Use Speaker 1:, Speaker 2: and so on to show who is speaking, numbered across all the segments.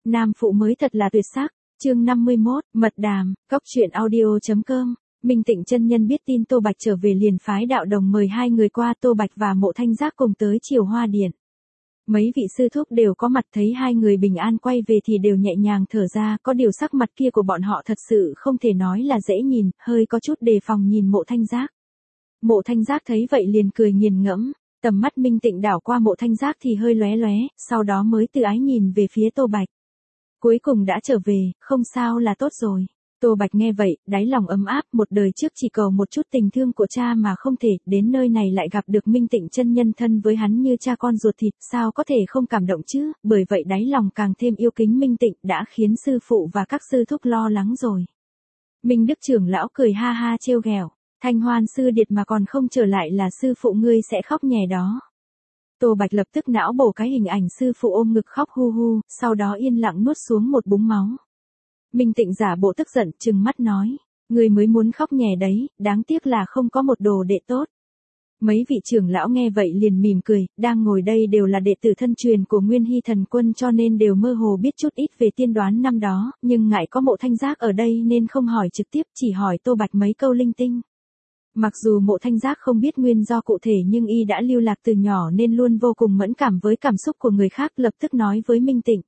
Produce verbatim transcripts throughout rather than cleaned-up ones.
Speaker 1: Nam phụ mới thật là tuyệt sắc. Chương năm mươi mốt, mật đàm, cóc truyện audio chấm com. Minh Tịnh chân nhân biết tin Tô Bạch trở về liền phái đạo đồng mời hai người qua, Tô Bạch và Mộ Thanh Giác cùng tới Triều Hoa Điện. Mấy vị sư thúc đều có mặt, thấy hai người bình an quay về thì đều nhẹ nhàng thở ra, có điều sắc mặt kia của bọn họ thật sự không thể nói là dễ nhìn, hơi có chút đề phòng nhìn Mộ Thanh Giác. Mộ Thanh Giác thấy vậy liền cười nghiền ngẫm, tầm mắt Minh Tịnh đảo qua Mộ Thanh Giác thì hơi lóe lóe, sau đó mới từ ái nhìn về phía Tô Bạch. Cuối cùng đã trở về, không sao là tốt rồi. Tô Bạch nghe vậy, đáy lòng ấm áp, một đời trước chỉ cầu một chút tình thương của cha mà không thể, đến nơi này lại gặp được Minh Tịnh chân nhân thân với hắn như cha con ruột thịt, sao có thể không cảm động chứ, bởi vậy đáy lòng càng thêm yêu kính Minh Tịnh, đã khiến sư phụ và các sư thúc lo lắng rồi. Minh Đức trưởng lão cười ha ha trêu ghẹo, Thanh Hoan sư điệt mà còn không trở lại là sư phụ ngươi sẽ khóc nhè đó. Tô Bạch lập tức não bổ cái hình ảnh sư phụ ôm ngực khóc hu hu, sau đó yên lặng nuốt xuống một búng máu. Minh Tịnh giả bộ tức giận, trừng mắt nói, người mới muốn khóc nhè đấy, đáng tiếc là không có một đồ đệ tốt. Mấy vị trưởng lão nghe vậy liền mỉm cười, đang ngồi đây đều là đệ tử thân truyền của Nguyên Hy Thần Quân cho nên đều mơ hồ biết chút ít về tiên đoán năm đó, nhưng ngại có Mộ Thanh Giác ở đây nên không hỏi trực tiếp, chỉ hỏi Tô Bạch mấy câu linh tinh. Mặc dù Mộ Thanh Giác không biết nguyên do cụ thể nhưng y đã lưu lạc từ nhỏ nên luôn vô cùng mẫn cảm với cảm xúc của người khác, lập tức nói với Minh Tịnh.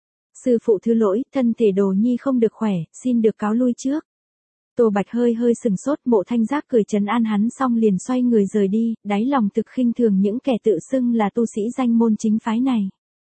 Speaker 1: Sư phụ thứ lỗi, thân thể đồ nhi không được khỏe, xin được cáo lui trước. Tô Bạch hơi hơi sừng sốt, Mộ Thanh Giác cười trấn an hắn xong liền xoay người rời đi, đáy lòng thực khinh thường những kẻ tự xưng là tu sĩ danh môn chính phái này.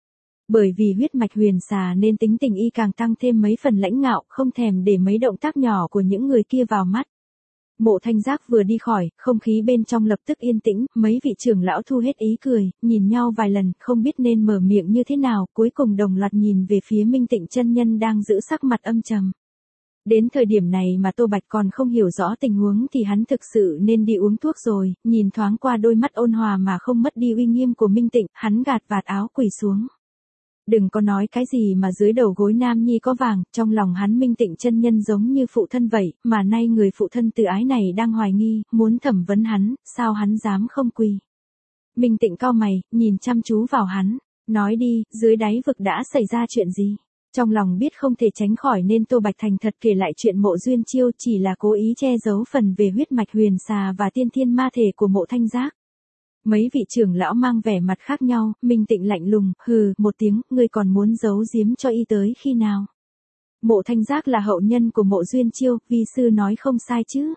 Speaker 1: Bởi vì huyết mạch huyền xà nên tính tình y càng tăng thêm mấy phần lãnh ngạo, không thèm để mấy động tác nhỏ của những người kia vào mắt. Mộ Thanh Giác vừa đi khỏi, không khí bên trong lập tức yên tĩnh, mấy vị trưởng lão thu hết ý cười, nhìn nhau vài lần, không biết nên mở miệng như thế nào, cuối cùng đồng loạt nhìn về phía Minh Tịnh chân nhân đang giữ sắc mặt âm trầm. Đến thời điểm này mà Tô Bạch còn không hiểu rõ tình huống thì hắn thực sự nên đi uống thuốc rồi, nhìn thoáng qua đôi mắt ôn hòa mà không mất đi uy nghiêm của Minh Tịnh, hắn gạt vạt áo quỳ xuống. Đừng có nói cái gì mà dưới đầu gối nam nhi có vàng, trong lòng hắn Minh Tịnh chân nhân giống như phụ thân vậy, mà nay người phụ thân tự ái này đang hoài nghi, muốn thẩm vấn hắn, sao hắn dám không quỳ. Minh Tịnh cau mày, nhìn chăm chú vào hắn, nói đi, dưới đáy vực đã xảy ra chuyện gì? Trong lòng biết không thể tránh khỏi nên Tô Bạch thành thật kể lại chuyện Mộ Duyên Chiêu, chỉ là cố ý che giấu phần về huyết mạch huyền xà và tiên thiên ma thể của Mộ Thanh Giác. Mấy vị trưởng lão mang vẻ mặt khác nhau, Minh Tịnh lạnh lùng, hừ, một tiếng, ngươi còn muốn giấu giếm cho y tới khi nào? Mộ Thanh Giác là hậu nhân của Mộ Duyên Chiêu, vi sư nói không sai chứ?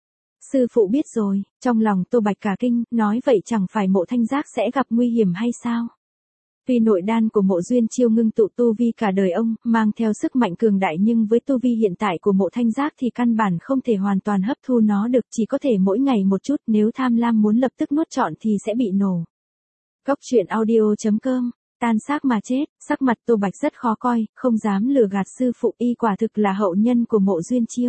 Speaker 1: Sư phụ biết rồi, trong lòng Tô Bạch cả kinh, nói vậy chẳng phải Mộ Thanh Giác sẽ gặp nguy hiểm hay sao? Tuy nội đan của Mộ Duyên Chiêu ngưng tụ tu vi cả đời ông, mang theo sức mạnh cường đại nhưng với tu vi hiện tại của Mộ Thanh Giác thì căn bản không thể hoàn toàn hấp thu nó được, chỉ có thể mỗi ngày một chút, nếu tham lam muốn lập tức nuốt trọn thì sẽ bị nổ. Cóc truyện audio chấm com, tan xác mà chết, sắc mặt Tô Bạch rất khó coi, không dám lừa gạt sư phụ, y quả thực là hậu nhân của Mộ Duyên Chiêu.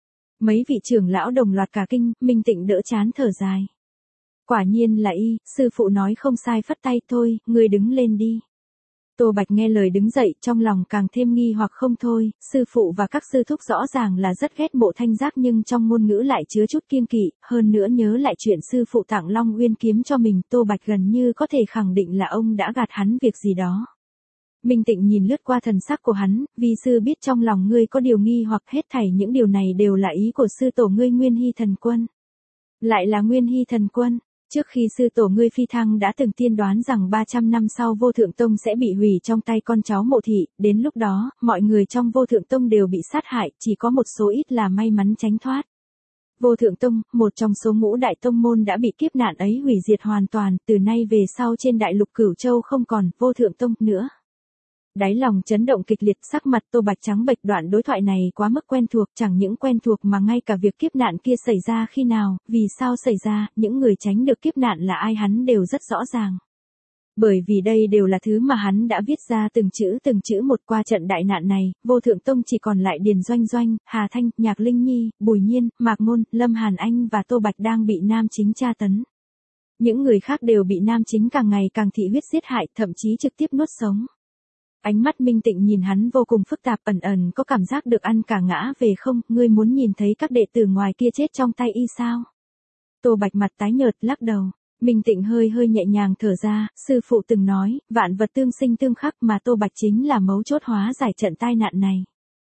Speaker 1: Mấy vị trưởng lão đồng loạt cả kinh, Minh Tịnh đỡ chán thở dài. Quả nhiên là y, sư phụ nói không sai, phất tay, thôi, ngươi đứng lên đi. Tô Bạch nghe lời đứng dậy, trong lòng càng thêm nghi hoặc không thôi, sư phụ và các sư thúc rõ ràng là rất ghét Mộ Thanh Giác nhưng trong ngôn ngữ lại chứa chút kiêng kỵ, hơn nữa nhớ lại chuyện sư phụ tặng Long Uyên kiếm cho mình, Tô Bạch gần như có thể khẳng định là ông đã gạt hắn việc gì đó. Minh Tịnh nhìn lướt qua thần sắc của hắn, vi sư biết trong lòng ngươi có điều nghi hoặc, hết thảy những điều này đều là ý của sư tổ ngươi Nguyên Hy Thần Quân. Lại là Nguyên Hy Thần Quân. Trước khi sư tổ ngươi phi thăng đã từng tiên đoán rằng ba trăm năm sau Vô Thượng Tông sẽ bị hủy trong tay con cháu Mộ thị, đến lúc đó, mọi người trong Vô Thượng Tông đều bị sát hại, chỉ có một số ít là may mắn tránh thoát. Vô Thượng Tông, một trong số ngũ đại tông môn đã bị kiếp nạn ấy hủy diệt hoàn toàn, từ nay về sau trên đại lục Cửu Châu không còn Vô Thượng Tông nữa. Đáy lòng chấn động kịch liệt, sắc mặt Tô Bạch trắng bệch, đoạn đối thoại này quá mức quen thuộc, chẳng những quen thuộc mà ngay cả việc kiếp nạn kia xảy ra khi nào, vì sao xảy ra, những người tránh được kiếp nạn là ai hắn đều rất rõ ràng. Bởi vì đây đều là thứ mà hắn đã viết ra từng chữ từng chữ một. Qua trận đại nạn này, Vô Thượng Tông chỉ còn lại Điền Doanh Doanh, Hà Thanh, Nhạc Linh Nhi, Bùi Nhiên, Mạc Ngôn, Lâm Hàn Anh và Tô Bạch đang bị nam chính tra tấn. Những người khác đều bị nam chính càng ngày càng thị huyết giết hại, thậm chí trực tiếp nuốt sống. Ánh mắt Minh Tịnh nhìn hắn vô cùng phức tạp, ẩn ẩn có cảm giác được ăn cả ngã về không, ngươi muốn nhìn thấy các đệ tử ngoài kia chết trong tay y sao? Tô Bạch mặt tái nhợt lắc đầu, Minh Tịnh hơi hơi nhẹ nhàng thở ra, sư phụ từng nói, vạn vật tương sinh tương khắc mà Tô Bạch chính là mấu chốt hóa giải trận tai nạn này.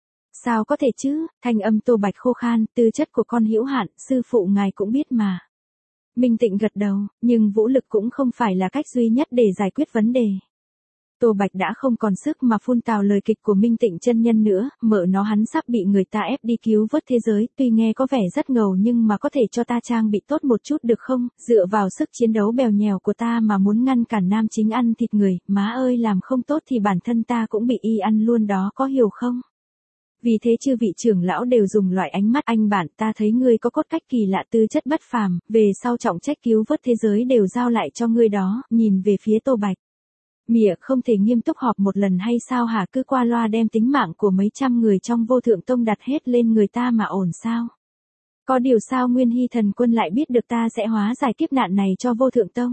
Speaker 1: Sao có thể chứ, thanh âm Tô Bạch khô khan, tư chất của con hữu hạn, sư phụ ngài cũng biết mà. Minh Tịnh gật đầu, nhưng vũ lực cũng không phải là cách duy nhất để giải quyết vấn đề. Tô Bạch đã không còn sức mà phun tào lời kịch của Minh Tịnh chân nhân nữa, mợ nó hắn sắp bị người ta ép đi cứu vớt thế giới, tuy nghe có vẻ rất ngầu nhưng mà có thể cho ta trang bị tốt một chút được không, dựa vào sức chiến đấu bèo nhèo của ta mà muốn ngăn cản nam chính ăn thịt người, má ơi làm không tốt thì bản thân ta cũng bị y ăn luôn đó có hiểu không? Vì thế chư vị trưởng lão đều dùng loại ánh mắt anh bạn ta thấy ngươi có cốt cách kỳ lạ tư chất bất phàm, về sau trọng trách cứu vớt thế giới đều giao lại cho ngươi đó, nhìn về phía Tô Bạch. Mỉa không thể nghiêm túc họp một lần hay sao hả, cứ qua loa đem tính mạng của mấy trăm người trong vô thượng tông đặt hết lên người ta mà ổn sao? Có điều sao Nguyên Hy Thần Quân lại biết được ta sẽ hóa giải kiếp nạn này cho vô thượng tông?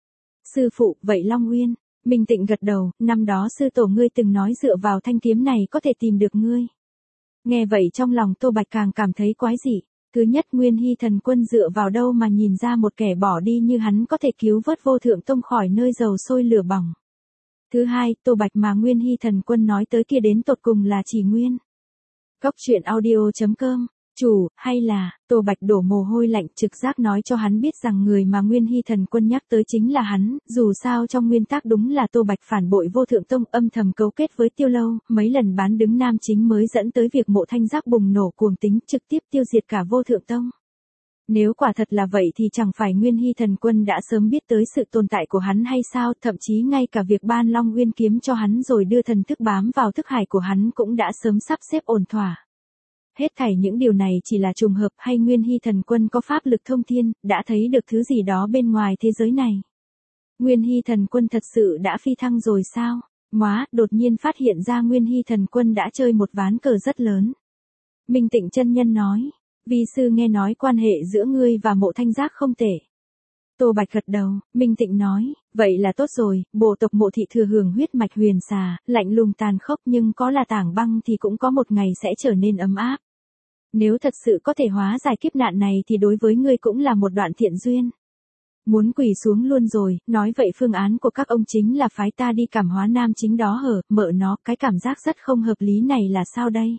Speaker 1: Sư phụ, vậy Long Uyên, Minh Tịnh gật đầu, năm đó sư tổ ngươi từng nói dựa vào thanh kiếm này có thể tìm được ngươi. Nghe vậy trong lòng Tô Bạch càng cảm thấy quái dị. Thứ nhất Nguyên Hy Thần Quân dựa vào đâu mà nhìn ra một kẻ bỏ đi như hắn có thể cứu vớt vô thượng tông khỏi nơi dầu sôi lửa bỏng. Thứ hai, Tô Bạch mà Nguyên Hy Thần Quân nói tới kia đến tột cùng là chỉ Nguyên. Cốc truyện audio chấm com, chủ, hay là, Tô Bạch đổ mồ hôi lạnh trực giác nói cho hắn biết rằng người mà Nguyên Hy Thần Quân nhắc tới chính là hắn, dù sao trong nguyên tắc đúng là Tô Bạch phản bội vô thượng tông âm thầm cấu kết với Tiêu Lâu, mấy lần bán đứng nam chính mới dẫn tới việc Mộ Thanh Giác bùng nổ cuồng tính trực tiếp tiêu diệt cả vô thượng tông. Nếu quả thật là vậy thì chẳng phải Nguyên Hy Thần Quân đã sớm biết tới sự tồn tại của hắn hay sao, thậm chí ngay cả việc ban Long Nguyên kiếm cho hắn rồi đưa thần thức bám vào thức hải của hắn cũng đã sớm sắp xếp ổn thỏa. Hết thảy những điều này chỉ là trùng hợp hay Nguyên Hy Thần Quân có pháp lực thông thiên, đã thấy được thứ gì đó bên ngoài thế giới này. Nguyên Hy Thần Quân thật sự đã phi thăng rồi sao? Móa, đột nhiên phát hiện ra Nguyên Hy Thần Quân đã chơi một ván cờ rất lớn. Minh Tịnh chân nhân nói. Vi sư nghe nói quan hệ giữa ngươi và Mộ Thanh Giác không tệ. Tô Bạch gật đầu, Minh Tịnh nói, vậy là tốt rồi, bộ tộc Mộ thị thừa hưởng huyết mạch huyền xà, lạnh lùng tàn khốc nhưng có là tảng băng thì cũng có một ngày sẽ trở nên ấm áp. Nếu thật sự có thể hóa giải kiếp nạn này thì đối với ngươi cũng là một đoạn thiện duyên. Muốn quỳ xuống luôn rồi, nói vậy phương án của các ông chính là phái ta đi cảm hóa nam chính đó hở, mợ nó, cái cảm giác rất không hợp lý này là sao đây?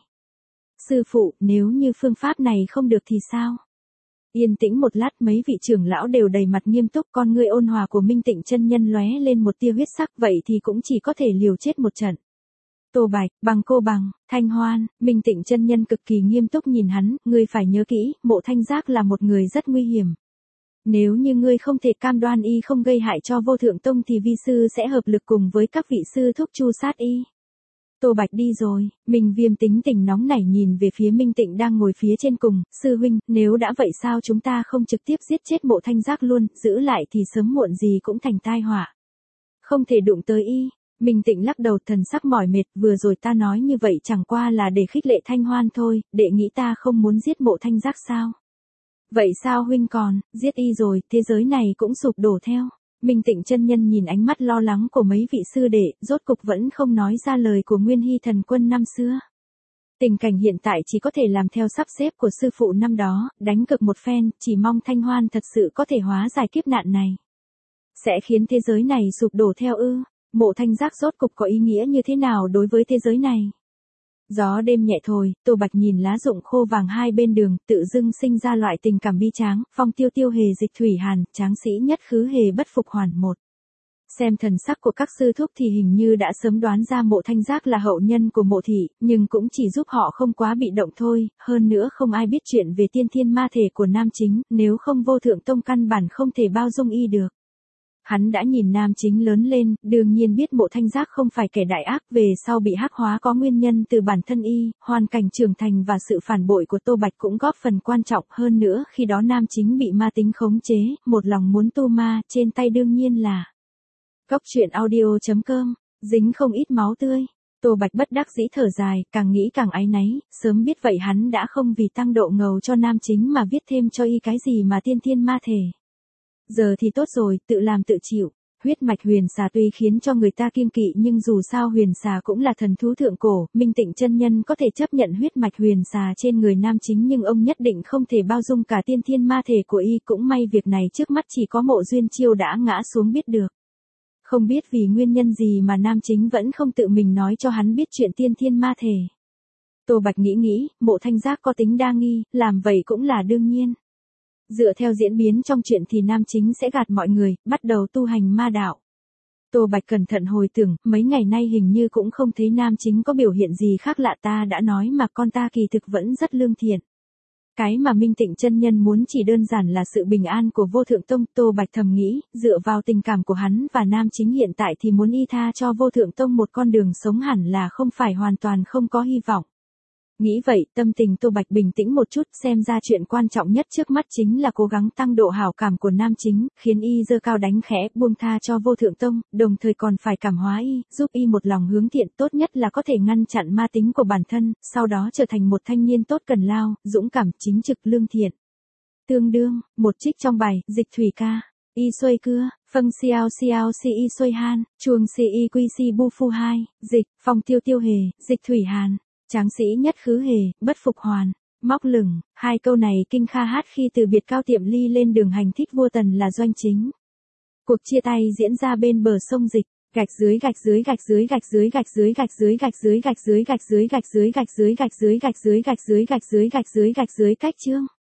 Speaker 1: Sư phụ, nếu như phương pháp này không được thì sao? Yên tĩnh một lát mấy vị trưởng lão đều đầy mặt nghiêm túc, con ngươi ôn hòa của Minh Tịnh chân nhân lóe lên một tia huyết sắc, vậy thì cũng chỉ có thể liều chết một trận. Tô Bạch, bằng cô bằng, Thanh Hoan, Minh Tịnh chân nhân cực kỳ nghiêm túc nhìn hắn, ngươi phải nhớ kỹ, Mộ Thanh Giác là một người rất nguy hiểm. Nếu như ngươi không thể cam đoan y không gây hại cho vô thượng tông thì vi sư sẽ hợp lực cùng với các vị sư thúc chu sát y. Tô Bạch đi rồi, Minh Viêm tính tình nóng nảy nhìn về phía Minh Tịnh đang ngồi phía trên cùng, sư huynh, nếu đã vậy sao chúng ta không trực tiếp giết chết Mộ Thanh Giác luôn, giữ lại thì sớm muộn gì cũng thành tai họa. Không thể đụng tới y. Minh Tịnh lắc đầu thần sắc mỏi mệt, vừa rồi ta nói như vậy chẳng qua là để khích lệ Thanh Hoan thôi, đệ nghĩ ta không muốn giết Mộ Thanh Giác sao? Vậy sao huynh còn, giết y rồi, thế giới này cũng sụp đổ theo. Minh Tịnh chân nhân nhìn ánh mắt lo lắng của mấy vị sư đệ, rốt cục vẫn không nói ra lời của Nguyên Hy Thần Quân năm xưa. Tình cảnh hiện tại chỉ có thể làm theo sắp xếp của sư phụ năm đó, đánh cực một phen, chỉ mong Thanh Hoan thật sự có thể hóa giải kiếp nạn này. Sẽ khiến thế giới này sụp đổ theo ư? Mộ Thanh Giác rốt cục có ý nghĩa như thế nào đối với thế giới này? Gió đêm nhẹ thổi, Tô Bạch nhìn lá rụng khô vàng hai bên đường, tự dưng sinh ra loại tình cảm bi tráng, phong tiêu tiêu hề dịch thủy hàn, tráng sĩ nhất khứ hề bất phục hoàn một. Xem thần sắc của các sư thúc thì hình như đã sớm đoán ra Mộ Thanh Giác là hậu nhân của Mộ thị, nhưng cũng chỉ giúp họ không quá bị động thôi, hơn nữa không ai biết chuyện về tiên thiên ma thể của nam chính, nếu không vô thượng tông căn bản không thể bao dung y được. Hắn đã nhìn nam chính lớn lên, đương nhiên biết Mộ Thanh Giác không phải kẻ đại ác, về sau bị hắc hóa có nguyên nhân từ bản thân y, hoàn cảnh trưởng thành và sự phản bội của Tô Bạch cũng góp phần quan trọng hơn nữa khi đó nam chính bị ma tính khống chế, một lòng muốn tu ma, trên tay đương nhiên là cốc truyện audio chấm com, dính không ít máu tươi. Tô Bạch bất đắc dĩ thở dài, càng nghĩ càng áy náy, sớm biết vậy hắn đã không vì tăng độ ngầu cho nam chính mà viết thêm cho y cái gì mà tiên thiên ma thể. Giờ thì tốt rồi, tự làm tự chịu. Huyết mạch huyền xà tuy khiến cho người ta kiêng kỵ nhưng dù sao huyền xà cũng là thần thú thượng cổ, Minh Tịnh chân nhân có thể chấp nhận huyết mạch huyền xà trên người nam chính nhưng ông nhất định không thể bao dung cả tiên thiên ma thể của y, cũng may việc này trước mắt chỉ có Mộ Duyên Chiêu đã ngã xuống biết được. Không biết vì nguyên nhân gì mà nam chính vẫn không tự mình nói cho hắn biết chuyện tiên thiên ma thể. Tô Bạch nghĩ nghĩ, Mộ Thanh Giác có tính đa nghi, làm vậy cũng là đương nhiên. Dựa theo diễn biến trong chuyện thì nam chính sẽ gạt mọi người, bắt đầu tu hành ma đạo. Tô Bạch cẩn thận hồi tưởng, mấy ngày nay hình như cũng không thấy nam chính có biểu hiện gì khác lạ, ta đã nói mà con ta kỳ thực vẫn rất lương thiện. Cái mà Minh Tịnh chân nhân muốn chỉ đơn giản là sự bình an của Vô Thượng Tông, Tô Bạch thầm nghĩ, dựa vào tình cảm của hắn và nam chính hiện tại thì muốn y tha cho Vô Thượng Tông một con đường sống hẳn là không phải hoàn toàn không có hy vọng. Nghĩ vậy, tâm tình Tô Bạch bình tĩnh một chút, xem ra chuyện quan trọng nhất trước mắt chính là cố gắng tăng độ hảo cảm của nam chính, khiến y giơ cao đánh khẽ, buông tha cho Vô Thượng Tông, đồng thời còn phải cảm hóa y, giúp y một lòng hướng thiện, tốt nhất là có thể ngăn chặn ma tính của bản thân, sau đó trở thành một thanh niên tốt cần lao, dũng cảm, chính trực, lương thiện. Tương đương, một trích trong bài, dịch thủy ca. Y xuôi cưa, phâng xiao xiao si y xuôi han, chuông si y quy si bu phu hai, dịch, phong tiêu tiêu hề, dịch thủy hàn. Tráng sĩ nhất khứ hề, bất phục hoàn, móc lửng, hai câu này Kinh Kha hát khi từ biệt Cao Tiệm Ly lên đường hành thích vua Tần là doanh chính. Cuộc chia tay diễn ra bên bờ sông Dịch, gạch dưới gạch dưới gạch dưới gạch dưới gạch dưới gạch dưới gạch dưới gạch dưới gạch dưới gạch dưới gạch dưới gạch dưới gạch dưới gạch dưới gạch dưới gạch dưới gạch dưới cách chương.